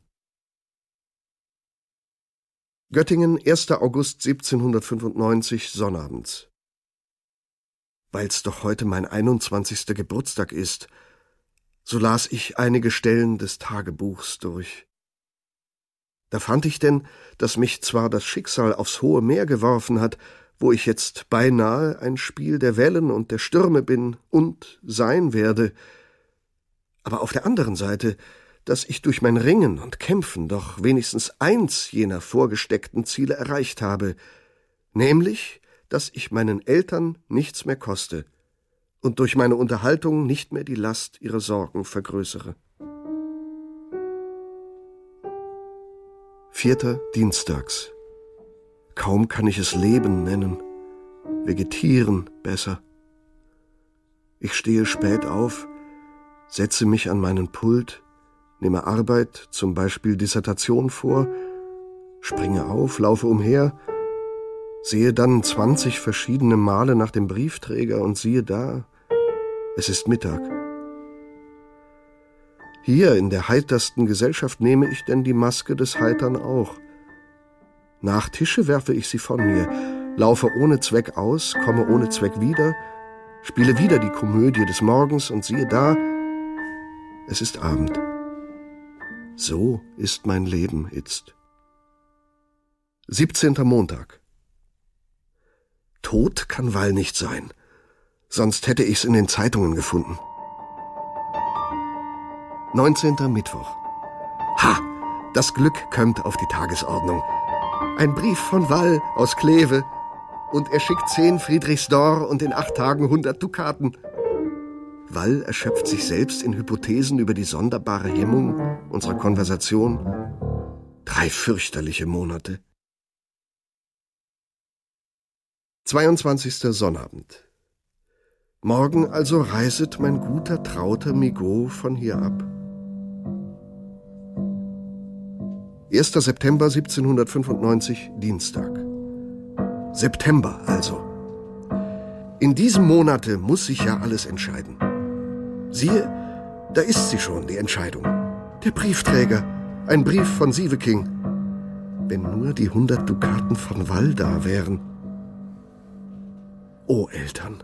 Göttingen, erster August siebzehnhundertfünfundneunzig, Sonnabends. Weil's doch heute mein einundzwanzigster Geburtstag ist, so las ich einige Stellen des Tagebuchs durch. Da fand ich denn, dass mich zwar das Schicksal aufs hohe Meer geworfen hat, wo ich jetzt beinahe ein Spiel der Wellen und der Stürme bin und sein werde, aber auf der anderen Seite, dass ich durch mein Ringen und Kämpfen doch wenigstens eins jener vorgesteckten Ziele erreicht habe, nämlich, dass ich meinen Eltern nichts mehr koste und durch meine Unterhaltung nicht mehr die Last ihrer Sorgen vergrößere. Vierter Dienstags. Kaum kann ich es Leben nennen, vegetieren besser. Ich stehe spät auf, setze mich an meinen Pult, nehme Arbeit, zum Beispiel Dissertation vor, springe auf, laufe umher, sehe dann zwanzig verschiedene Male nach dem Briefträger und siehe da, es ist Mittag. Hier in der heitersten Gesellschaft nehme ich denn die Maske des Heitern auch. Nach Tische werfe ich sie von mir, laufe ohne Zweck aus, komme ohne Zweck wieder, spiele wieder die Komödie des Morgens und siehe da, es ist Abend. So ist mein Leben jetzt. siebzehnter Montag. Tot kann Wall nicht sein, sonst hätte ich's in den Zeitungen gefunden. neunzehnter Mittwoch. Ha! Das Glück kömmt auf die Tagesordnung. Ein Brief von Wall aus Kleve und er schickt zehn Friedrichsdor und in acht Tagen hundert Dukaten. Wall erschöpft sich selbst in Hypothesen über die sonderbare Hemmung unserer Konversation. Drei fürchterliche Monate. zweiundzwanzigster Sonnabend. Morgen also reiset mein guter, trauter Migaud von hier ab. erster September siebzehnhundertfünfundneunzig, Dienstag. September also. In diesem Monate muss sich ja alles entscheiden. Siehe, da ist sie schon, die Entscheidung. Der Briefträger, ein Brief von Sieveking. Wenn nur die hundert Dukaten von Wall da wären. O Eltern.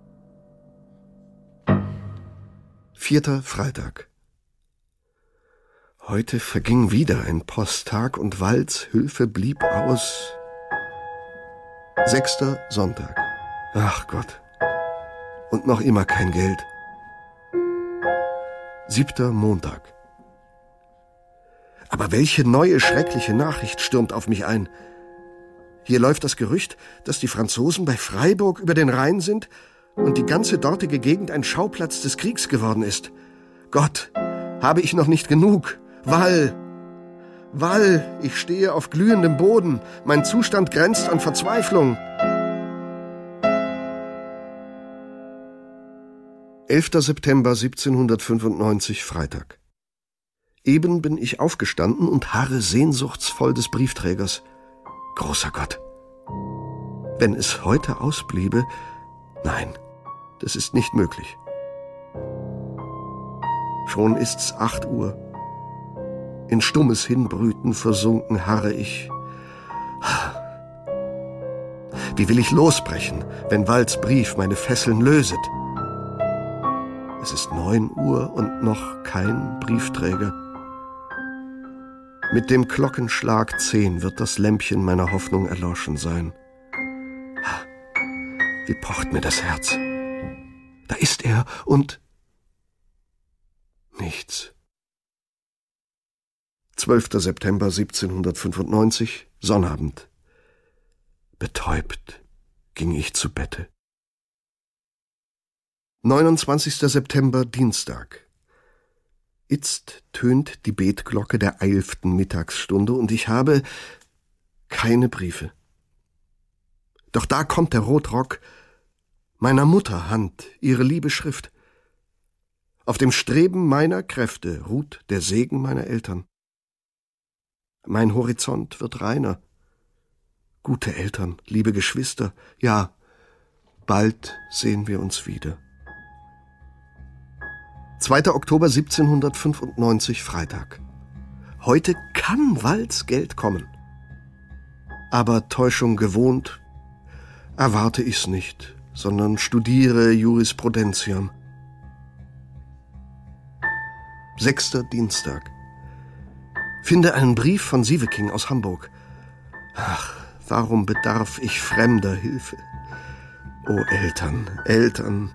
Vierter Freitag. Heute verging wieder ein Posttag und Walls Hülfe blieb aus. Sechster Sonntag. Ach Gott. Und noch immer kein Geld. Siebter Montag. Aber welche neue schreckliche Nachricht stürmt auf mich ein? Hier läuft das Gerücht, dass die Franzosen bei Freiburg über den Rhein sind und die ganze dortige Gegend ein Schauplatz des Kriegs geworden ist. Gott, habe ich noch nicht genug? Wall! Wall, ich stehe auf glühendem Boden. Mein Zustand grenzt an Verzweiflung. elfter September siebzehnhundertfünfundneunzig, Freitag. Eben bin ich aufgestanden und harre sehnsuchtsvoll des Briefträgers. Großer Gott! Wenn es heute ausbliebe, nein, das ist nicht möglich. Schon ist's acht Uhr. In stummes Hinbrüten versunken harre ich. Wie will ich losbrechen, wenn Walls Brief meine Fesseln löset? Es ist neun Uhr und noch kein Briefträger. Mit dem Glockenschlag zehn wird das Lämpchen meiner Hoffnung erloschen sein. Wie pocht mir das Herz. Da ist er und nichts. zwölfter September siebzehnhundertfünfundneunzig, Sonnabend. Betäubt ging ich zu Bette. neunundzwanzigster September, Dienstag. Itzt tönt die Betglocke der eilften Mittagsstunde und ich habe keine Briefe. Doch da kommt der Rotrock meiner Mutter Hand, ihre liebe Schrift. Auf dem Streben meiner Kräfte ruht der Segen meiner Eltern. Mein Horizont wird reiner. Gute Eltern, liebe Geschwister, ja, bald sehen wir uns wieder. zweiter Oktober siebzehnhundertfünfundneunzig, Freitag. Heute kann Walls Geld kommen. Aber Täuschung gewohnt, erwarte ich's nicht, sondern studiere Jurisprudentiam. Sechster Dienstag. Finde einen Brief von Sieveking aus Hamburg. Ach, warum bedarf ich fremder Hilfe? O Eltern, Eltern.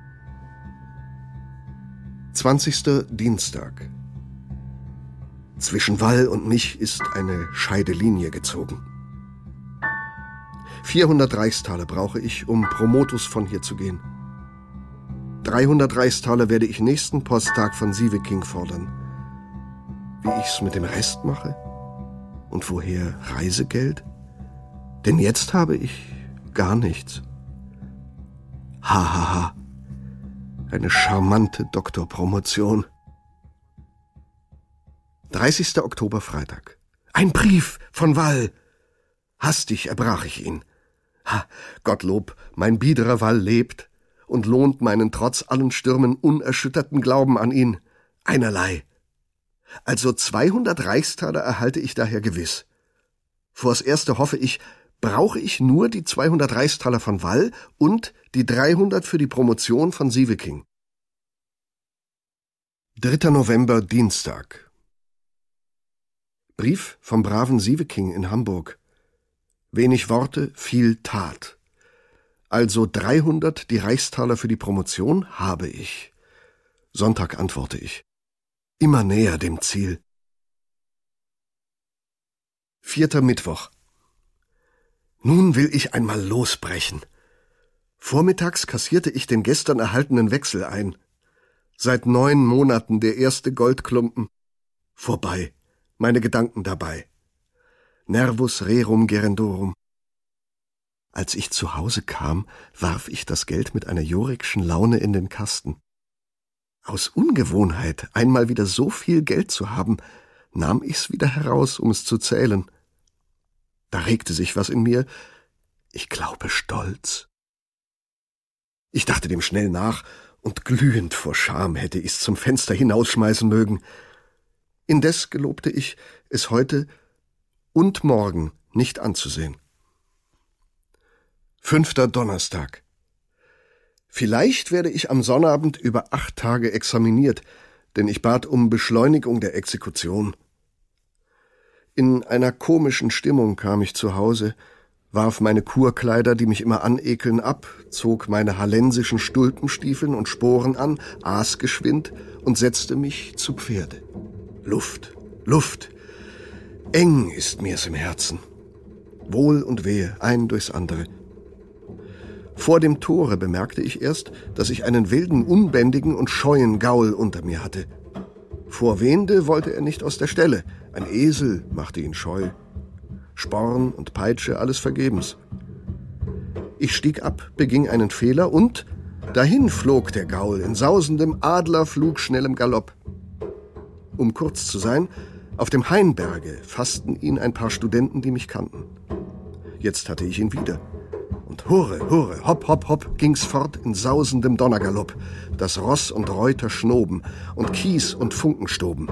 Zwanzigster Dienstag. Zwischen Wall und mich ist eine Scheidelinie gezogen. vierhundert Reichstaler brauche ich, um pro Motus von hier zu gehen. dreihundert Reichstaler werde ich nächsten Posttag von Sieveking fordern. Wie ich's mit dem Rest mache? Und woher Reisegeld? Denn jetzt habe ich gar nichts. Ha, ha, ha. Eine charmante Doktorpromotion. dreißigster Oktober, Freitag. Ein Brief von Wall. Hastig erbrach ich ihn. Ha, Gottlob, mein biederer Wall lebt und lohnt meinen trotz allen Stürmen unerschütterten Glauben an ihn. Einerlei. Also zweihundert Reichstaler erhalte ich daher gewiss. Vors Erste hoffe ich, brauche ich nur die zweihundert Reichstaler von Wall und die dreihundert für die Promotion von Sieveking. dritter November, Dienstag. Brief vom braven Sieveking in Hamburg. Wenig Worte, viel Tat. Also dreihundert die Reichstaler für die Promotion habe ich. Sonntag antworte ich. Immer näher dem Ziel. Vierter Mittwoch. Nun will ich einmal losbrechen. Vormittags kassierte ich den gestern erhaltenen Wechsel ein. Seit neun Monaten der erste Goldklumpen. Vorbei, meine Gedanken dabei. Nervus rerum gerendorum. Als ich zu Hause kam, warf ich das Geld mit einer jorikschen Laune in den Kasten. Aus Ungewohnheit, einmal wieder so viel Geld zu haben, nahm ich's wieder heraus, um es zu zählen. Da regte sich was in mir, ich glaube Stolz. Ich dachte dem schnell nach, und glühend vor Scham hätte ich's zum Fenster hinausschmeißen mögen. Indes gelobte ich, es heute und morgen nicht anzusehen. Fünfter Donnerstag. Vielleicht werde ich am Sonnabend über acht Tage examiniert, denn ich bat um Beschleunigung der Exekution. In einer komischen Stimmung kam ich zu Hause, warf meine Kurkleider, die mich immer anekeln, ab, zog meine hallensischen Stulpenstiefeln und Sporen an, aß geschwind und setzte mich zu Pferde. Luft, Luft, eng ist mir's im Herzen. Wohl und wehe, ein durchs andere. Vor dem Tore bemerkte ich erst, dass ich einen wilden, unbändigen und scheuen Gaul unter mir hatte. Vor Wende wollte er nicht aus der Stelle, ein Esel machte ihn scheu. Sporn und Peitsche, alles vergebens. Ich stieg ab, beging einen Fehler und dahin flog der Gaul in sausendem Adlerflugschnellem Galopp. Um kurz zu sein, auf dem Hainberge fassten ihn ein paar Studenten, die mich kannten. Jetzt hatte ich ihn wieder. Und hurre, hurre, hopp, hopp, hopp, ging's fort in sausendem Donnergalopp, dass Ross und Reuter schnoben und Kies und Funken stoben.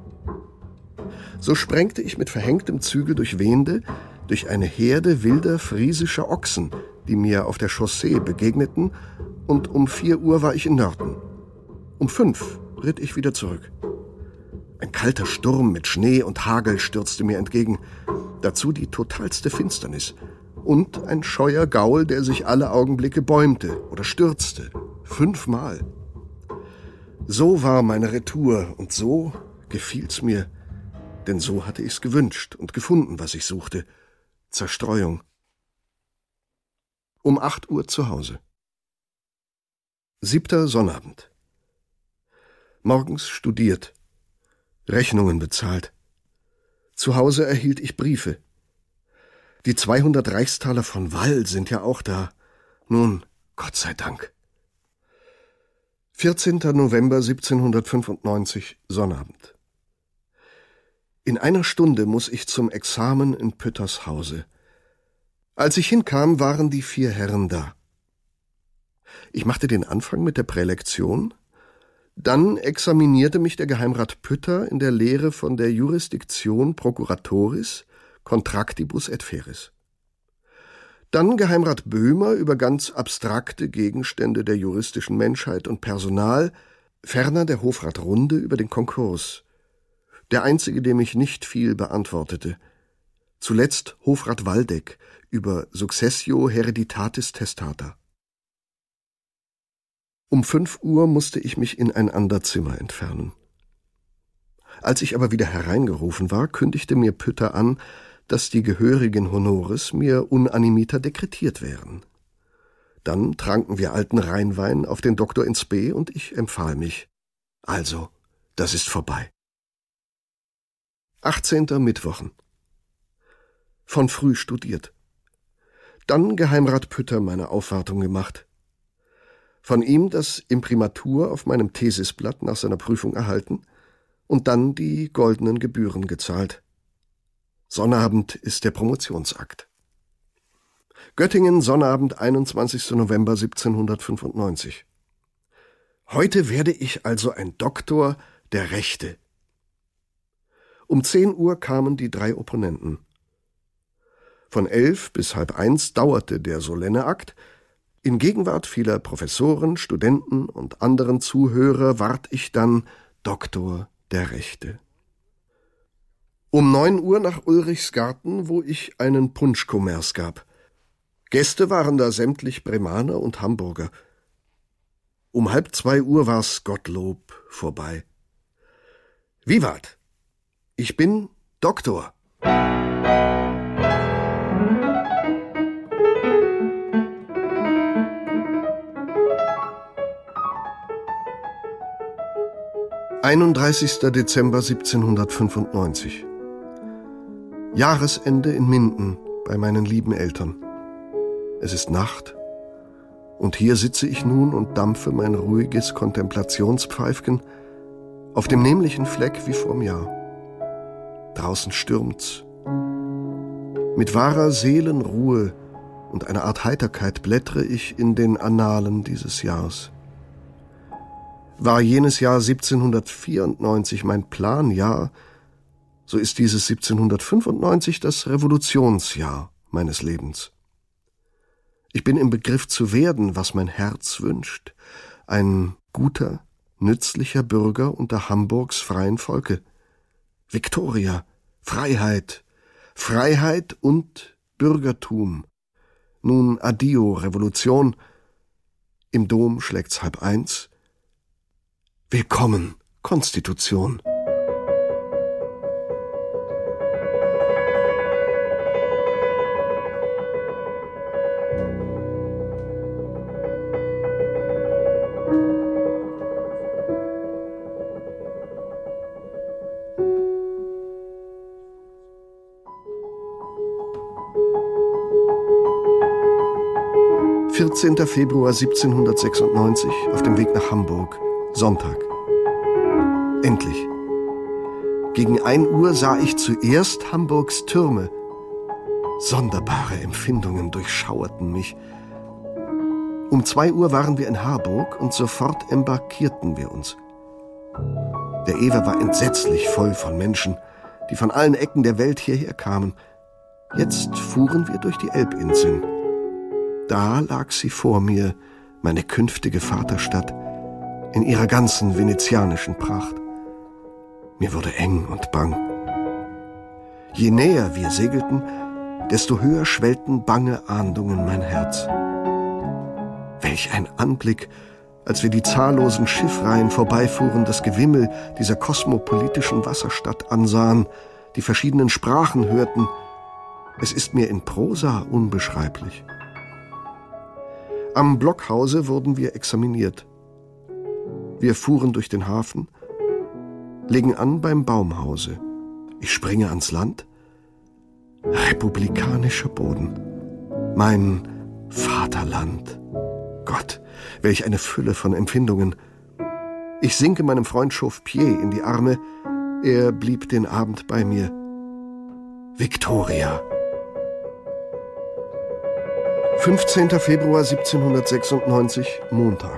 So sprengte ich mit verhängtem Zügel durch Wende, durch eine Herde wilder friesischer Ochsen, die mir auf der Chaussee begegneten, und um vier Uhr war ich in Nörten. Um fünf ritt ich wieder zurück. Ein kalter Sturm mit Schnee und Hagel stürzte mir entgegen, dazu die totalste Finsternis und ein scheuer Gaul, der sich alle Augenblicke bäumte oder stürzte, fünfmal. So war meine Retour und so gefiel's mir, denn so hatte ich's gewünscht und gefunden, was ich suchte. Zerstreuung. Um acht Uhr zu Hause. Siebter Sonnabend. Morgens studiert. Rechnungen bezahlt. Zu Hause erhielt ich Briefe. Die zweihundert Reichstaler von Wall sind ja auch da. Nun, Gott sei Dank. vierzehnter November siebzehnhundertfünfundneunzig, Sonnabend. In einer Stunde muss ich zum Examen in Püttershause. Als ich hinkam, waren die vier Herren da. Ich machte den Anfang mit der Prälektion, dann examinierte mich der Geheimrat Pütter in der Lehre von der Jurisdiktion Procuratoris Contractibus et Feris. Dann Geheimrat Böhmer über ganz abstrakte Gegenstände der juristischen Menschheit und Personal, ferner der Hofrat Runde über den Konkurs. Der einzige, dem ich nicht viel beantwortete. Zuletzt Hofrat Waldeck über Successio Hereditatis Testata. Um fünf Uhr musste ich mich in ein Anderzimmer entfernen. Als ich aber wieder hereingerufen war, kündigte mir Pütter an, dass die gehörigen Honores mir unanimiter dekretiert wären. Dann tranken wir alten Rheinwein auf den Doktor ins B und ich empfahl mich. Also, das ist vorbei. achtzehnter Mittwochen. Von früh studiert. Dann Geheimrat Pütter meine Aufwartung gemacht. Von ihm das Imprimatur auf meinem Thesisblatt nach seiner Prüfung erhalten und dann die goldenen Gebühren gezahlt. Sonnabend ist der Promotionsakt. Göttingen, Sonnabend, einundzwanzigster November siebzehnhundertfünfundneunzig. Heute werde ich also ein Doktor der Rechte. Um zehn Uhr kamen die drei Opponenten. Von elf bis halb eins dauerte der solenne Akt. In Gegenwart vieler Professoren, Studenten und anderen Zuhörer ward ich dann Doktor der Rechte. Um neun Uhr nach Ulrichsgarten, wo ich einen Punschkommers gab. Gäste waren da sämtlich Bremaner und Hamburger. Um halb zwei Uhr war's Gottlob vorbei. Vivat! Ich bin Doktor. einunddreißigster Dezember Es ist Nacht, und hier sitze ich nun und dampfe mein ruhiges Kontemplationspfeifchen auf dem nämlichen Fleck wie vorm Jahr. Draußen stürmt's. Mit wahrer Seelenruhe und einer Art Heiterkeit blättere ich in den Annalen dieses Jahres. War jenes Jahr siebzehnhundertvierundneunzig mein Planjahr, so ist dieses siebzehnhundertfünfundneunzig das Revolutionsjahr meines Lebens. Ich bin im Begriff zu werden, was mein Herz wünscht, ein guter, nützlicher Bürger unter Hamburgs freien Volke. Viktoria, Freiheit, Freiheit und Bürgertum. Nun addio, Revolution. Im Dom schlägt's halb eins. Willkommen, Konstitution. vierzehnter Februar siebzehnhundertsechsundneunzig, auf dem Weg nach Hamburg, Sonntag. Endlich. Gegen ein Uhr sah ich zuerst Hamburgs Türme. Sonderbare Empfindungen durchschauerten mich. Um zwei Uhr waren wir in Harburg und sofort embarkierten wir uns. Der Ewer war entsetzlich voll von Menschen, die von allen Ecken der Welt hierher kamen. Jetzt fuhren wir durch die Elbinseln. Da lag sie vor mir, meine künftige Vaterstadt, in ihrer ganzen venezianischen Pracht. Mir wurde eng und bang. Je näher wir segelten, desto höher schwellten bange Ahndungen mein Herz. Welch ein Anblick, als wir die zahllosen Schiffreihen vorbeifuhren, das Gewimmel dieser kosmopolitischen Wasserstadt ansahen, die verschiedenen Sprachen hörten. Es ist mir in Prosa unbeschreiblich. Am Blockhause wurden wir examiniert. Wir fuhren durch den Hafen, legen an beim Baumhause. Ich springe ans Land. Republikanischer Boden. Mein Vaterland. Gott, welch eine Fülle von Empfindungen. Ich sinke meinem Freund Chaufpier in die Arme. Er blieb den Abend bei mir. Viktoria. fünfzehnter Februar siebzehnhundertsechsundneunzig, Montag.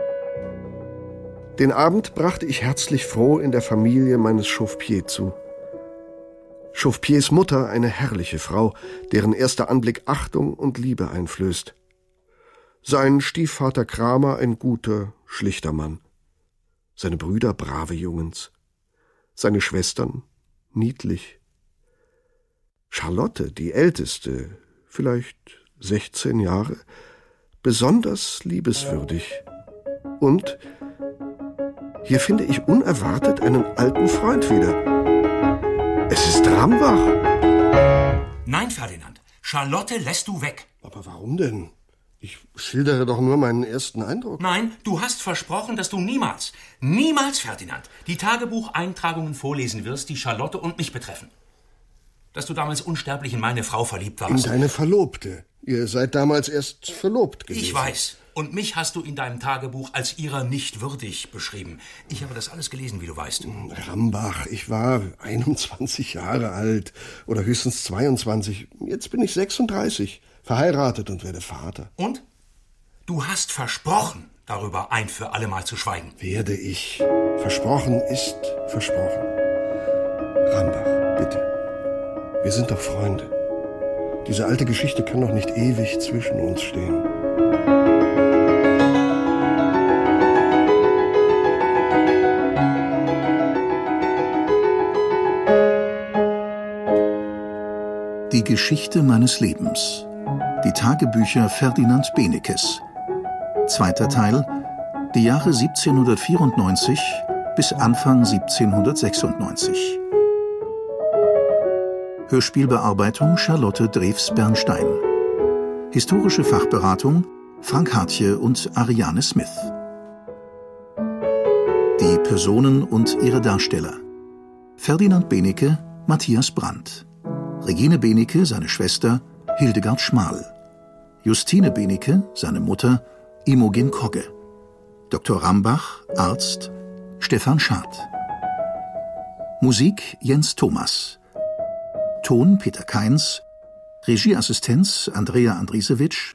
Den Abend brachte ich herzlich froh in der Familie meines Chaufpier zu. Chaufpiers Mutter, eine herrliche Frau, deren erster Anblick Achtung und Liebe einflößt. Sein Stiefvater Kramer, ein guter, schlichter Mann. Seine Brüder, brave Jungens. Seine Schwestern, niedlich. Charlotte, die Älteste, vielleicht sechzehn Jahre, besonders liebeswürdig. Und hier finde ich unerwartet einen alten Freund wieder. Es ist Rambach. Nein, Ferdinand, Charlotte lässt du weg. Aber warum denn? Ich schildere doch nur meinen ersten Eindruck. Nein, du hast versprochen, dass du niemals, niemals, Ferdinand, die Tagebucheintragungen vorlesen wirst, die Charlotte und mich betreffen. Dass du damals unsterblich in meine Frau verliebt warst. In deine Verlobte. Ihr seid damals erst verlobt gewesen. Ich weiß. Und mich hast du in deinem Tagebuch als ihrer nicht würdig beschrieben. Ich habe das alles gelesen, wie du weißt. Rambach, ich war einundzwanzig Jahre alt oder höchstens zweiundzwanzig. Jetzt bin ich sechsunddreißig, verheiratet und werde Vater. Und? Du hast versprochen, darüber ein für allemal zu schweigen. Werde ich. Versprochen ist versprochen. Rambach, bitte. Wir sind doch Freunde. Diese alte Geschichte kann doch nicht ewig zwischen uns stehen. Die Geschichte meines Lebens. Die Tagebücher Ferdinand Benekes. Zweiter Teil. Die Jahre siebzehnhundertvierundneunzig bis Anfang siebzehnhundertsechsundneunzig. Hörspielbearbeitung Charlotte Drews-Bernstein. Historische Fachberatung Frank Hartje und Ariane Smith. Die Personen und ihre Darsteller: Ferdinand Beneke, Matthias Brandt. Regine Beneke, seine Schwester, Hildegard Schmal. Justine Benecke, seine Mutter, Imogen Kogge. Doktor Rambach, Arzt, Stefan Schad. Musik Jens Thomas. Ton Peter Kainz. Regieassistenz Andrea Andrisewitsch.